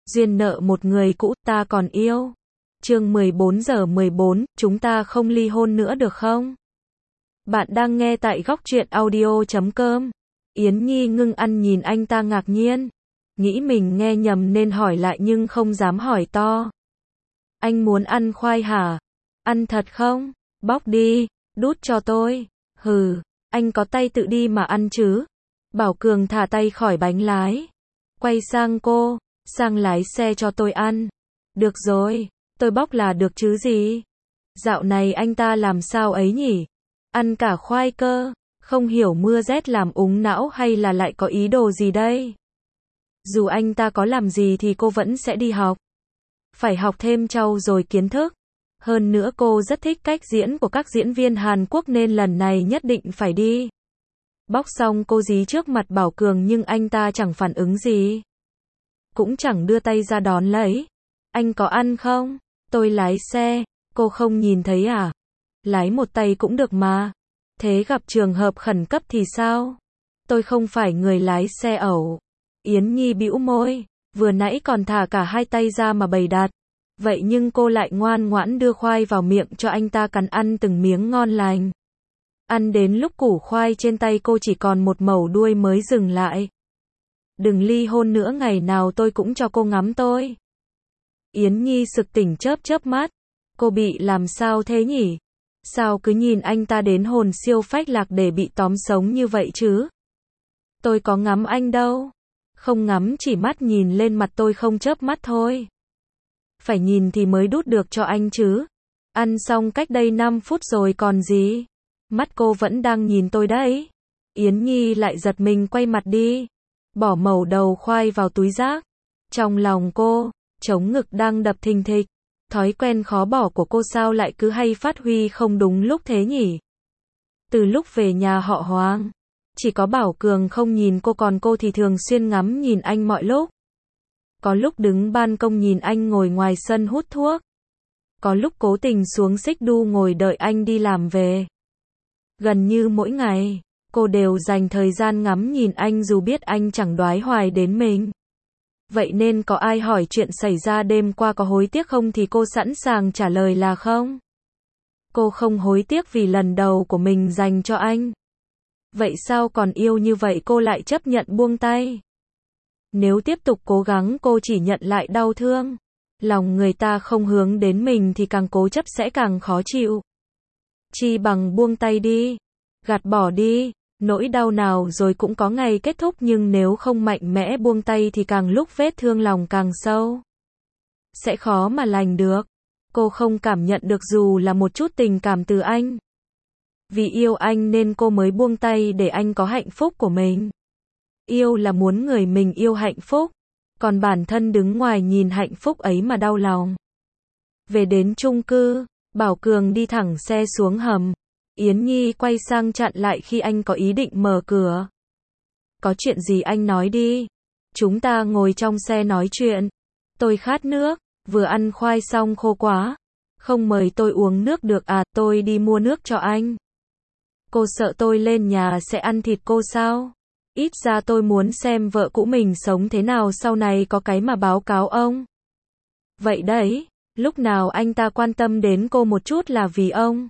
Duyên nợ một người cũ, ta còn yêu. Chương 14:14, chúng ta không ly hôn nữa được không? Bạn đang nghe tại Góc Truyện Audio.com. Yến Nhi ngưng ăn nhìn anh ta ngạc nhiên. Nghĩ mình nghe nhầm nên hỏi lại nhưng không dám hỏi to. Anh muốn ăn khoai hả? Ăn thật không? Bóc đi, đút cho tôi. Hừ, anh có tay tự đi mà ăn chứ. Bảo Cường thả tay khỏi bánh lái. Quay sang cô, sang lái xe cho tôi ăn. Được rồi, tôi bóc là được chứ gì. Dạo này anh ta làm sao ấy nhỉ? Ăn cả khoai cơ, không hiểu mưa rét làm úng não hay là lại có ý đồ gì đây? Dù anh ta có làm gì thì cô vẫn sẽ đi học. Phải học thêm trau dồi kiến thức. Hơn nữa cô rất thích cách diễn của các diễn viên Hàn Quốc nên lần này nhất định phải đi. Bóc xong cô dí trước mặt Bảo Cường nhưng anh ta chẳng phản ứng gì. Cũng chẳng đưa tay ra đón lấy. Anh có ăn không? Tôi lái xe, cô không nhìn thấy à? Lái một tay cũng được mà. Thế gặp trường hợp khẩn cấp thì sao? Tôi không phải người lái xe ẩu. Yến Nhi bĩu môi, vừa nãy còn thả cả hai tay ra mà bày đặt. Vậy nhưng cô lại ngoan ngoãn đưa khoai vào miệng cho anh ta cắn ăn từng miếng ngon lành. Ăn đến lúc củ khoai trên tay cô chỉ còn một mẩu đuôi mới dừng lại. Đừng ly hôn nữa, ngày nào tôi cũng cho cô ngắm tôi. Yến Nhi sực tỉnh chớp chớp mắt. Cô bị làm sao thế nhỉ? Sao cứ nhìn anh ta đến hồn siêu phách lạc để bị tóm sống như vậy chứ? Tôi có ngắm anh đâu. Không ngắm, chỉ mắt nhìn lên mặt tôi không chớp mắt thôi. Phải nhìn thì mới đút được cho anh chứ. Ăn xong cách đây 5 phút rồi còn gì. Mắt cô vẫn đang nhìn tôi đấy. Yến Nhi lại giật mình quay mặt đi. Bỏ mẩu đầu khoai vào túi rác. Trong lòng cô, trống ngực đang đập thình thịch. Thói quen khó bỏ của cô sao lại cứ hay phát huy không đúng lúc thế nhỉ? Từ lúc về nhà họ Hoàng, chỉ có Bảo Cường không nhìn cô, còn cô thì thường xuyên ngắm nhìn anh mọi lúc. Có lúc đứng ban công nhìn anh ngồi ngoài sân hút thuốc. Có lúc cố tình xuống xích đu ngồi đợi anh đi làm về. Gần như mỗi ngày, cô đều dành thời gian ngắm nhìn anh dù biết anh chẳng đoái hoài đến mình. Vậy nên có ai hỏi chuyện xảy ra đêm qua có hối tiếc không thì cô sẵn sàng trả lời là không. Cô không hối tiếc vì lần đầu của mình dành cho anh. Vậy sao còn yêu như vậy cô lại chấp nhận buông tay? Nếu tiếp tục cố gắng cô chỉ nhận lại đau thương. Lòng người ta không hướng đến mình thì càng cố chấp sẽ càng khó chịu. Chi bằng buông tay đi. Gạt bỏ đi. Nỗi đau nào rồi cũng có ngày kết thúc, nhưng nếu không mạnh mẽ buông tay thì càng lúc vết thương lòng càng sâu. Sẽ khó mà lành được. Cô không cảm nhận được dù là một chút tình cảm từ anh. Vì yêu anh nên cô mới buông tay để anh có hạnh phúc của mình. Yêu là muốn người mình yêu hạnh phúc. Còn bản thân đứng ngoài nhìn hạnh phúc ấy mà đau lòng. Về đến chung cư, Bảo Cường đi thẳng xe xuống hầm. Yến Nhi quay sang chặn lại khi anh có ý định mở cửa. Có chuyện gì anh nói đi. Chúng ta ngồi trong xe nói chuyện. Tôi khát nước, vừa ăn khoai xong khô quá. Không mời tôi uống nước được à, tôi đi mua nước cho anh. Cô sợ tôi lên nhà sẽ ăn thịt cô sao? Ít ra tôi muốn xem vợ cũ mình sống thế nào sau này có cái mà báo cáo ông. Vậy đấy, lúc nào anh ta quan tâm đến cô một chút là vì ông.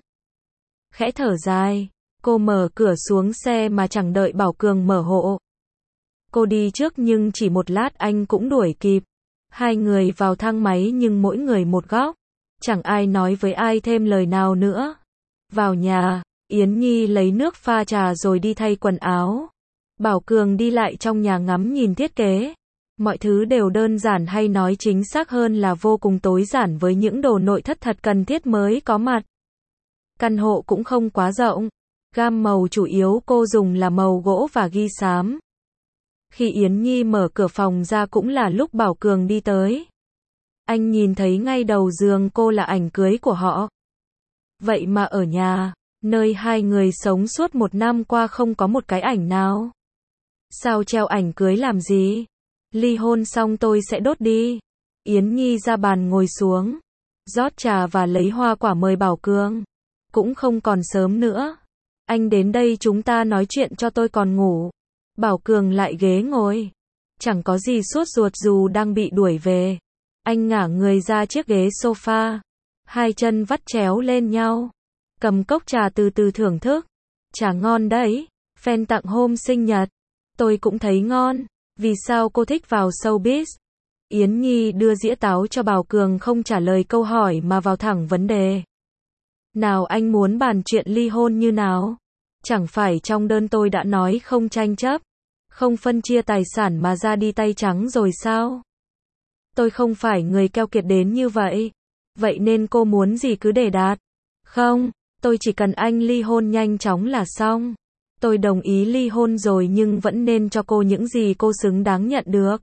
Khẽ thở dài, cô mở cửa xuống xe mà chẳng đợi Bảo Cường mở hộ. Cô đi trước nhưng chỉ một lát anh cũng đuổi kịp. Hai người vào thang máy nhưng mỗi người một góc. Chẳng ai nói với ai thêm lời nào nữa. Vào nhà, Yến Nhi lấy nước pha trà rồi đi thay quần áo. Bảo Cường đi lại trong nhà ngắm nhìn thiết kế. Mọi thứ đều đơn giản, hay nói chính xác hơn là vô cùng tối giản với những đồ nội thất thật cần thiết mới có mặt. Căn hộ cũng không quá rộng. Gam màu chủ yếu cô dùng là màu gỗ và ghi xám. Khi Yến Nhi mở cửa phòng ra cũng là lúc Bảo Cường đi tới. Anh nhìn thấy ngay đầu giường cô là ảnh cưới của họ. Vậy mà ở nhà, nơi hai người sống suốt 1 năm qua không có một cái ảnh nào. Sao treo ảnh cưới làm gì? Ly hôn xong tôi sẽ đốt đi. Yến Nhi ra bàn ngồi xuống, rót trà và lấy hoa quả mời Bảo Cường. Cũng không còn sớm nữa. Anh đến đây chúng ta nói chuyện cho tôi còn ngủ. Bảo Cường lại ghế ngồi. Chẳng có gì sốt ruột dù đang bị đuổi về. Anh ngả người ra chiếc ghế sofa, hai chân vắt chéo lên nhau, cầm cốc trà từ từ thưởng thức. Trà ngon đấy, fan tặng hôm sinh nhật. Tôi cũng thấy ngon. Vì sao cô thích vào showbiz? Yến Nhi đưa dĩa táo cho Bảo Cường, không trả lời câu hỏi mà vào thẳng vấn đề. Nào, anh muốn bàn chuyện ly hôn như nào? Chẳng phải trong đơn tôi đã nói không tranh chấp, không phân chia tài sản mà ra đi tay trắng rồi sao? Tôi không phải người keo kiệt đến như vậy. Vậy nên cô muốn gì cứ để đạt. Không, tôi chỉ cần anh ly hôn nhanh chóng là xong. Tôi đồng ý ly hôn rồi nhưng vẫn nên cho cô những gì cô xứng đáng nhận được.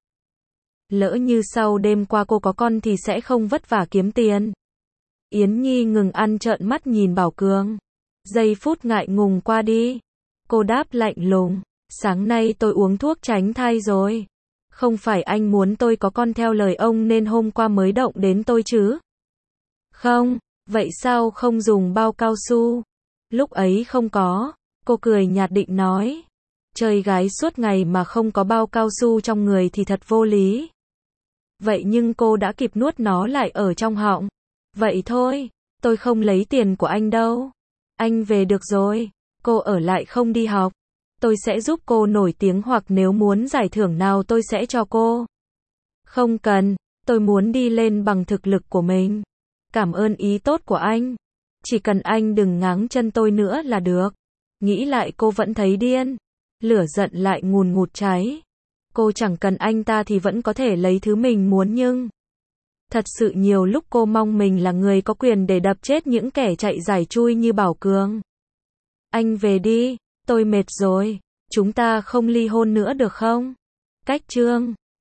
Lỡ như sau đêm qua cô có con thì sẽ không vất vả kiếm tiền. Yến Nhi ngừng ăn, trợn mắt nhìn Bảo Cường. Giây phút ngại ngùng qua đi. Cô đáp lạnh lùng. Sáng nay tôi uống thuốc tránh thai rồi. Không phải anh muốn tôi có con theo lời ông nên hôm qua mới động đến tôi chứ? Không, vậy sao không dùng bao cao su? Lúc ấy không có. Cô cười nhạt định nói. Chơi gái suốt ngày mà không có bao cao su trong người thì thật vô lý. Vậy nhưng cô đã kịp nuốt nó lại ở trong họng. Vậy thôi, tôi không lấy tiền của anh đâu. Anh về được rồi. Cô ở lại không đi học. Tôi sẽ giúp cô nổi tiếng, hoặc nếu muốn giải thưởng nào tôi sẽ cho cô. Không cần, tôi muốn đi lên bằng thực lực của mình. Cảm ơn ý tốt của anh. Chỉ cần anh đừng ngáng chân tôi nữa là được. Nghĩ lại cô vẫn thấy điên. Lửa giận lại ngùn ngụt cháy. Cô chẳng cần anh ta thì vẫn có thể lấy thứ mình muốn, nhưng thật sự nhiều lúc cô mong mình là người có quyền để đập chết những kẻ chạy giải chui như Bảo Cường. Anh về đi, tôi mệt rồi. Chúng ta không ly hôn nữa được không? Cách chương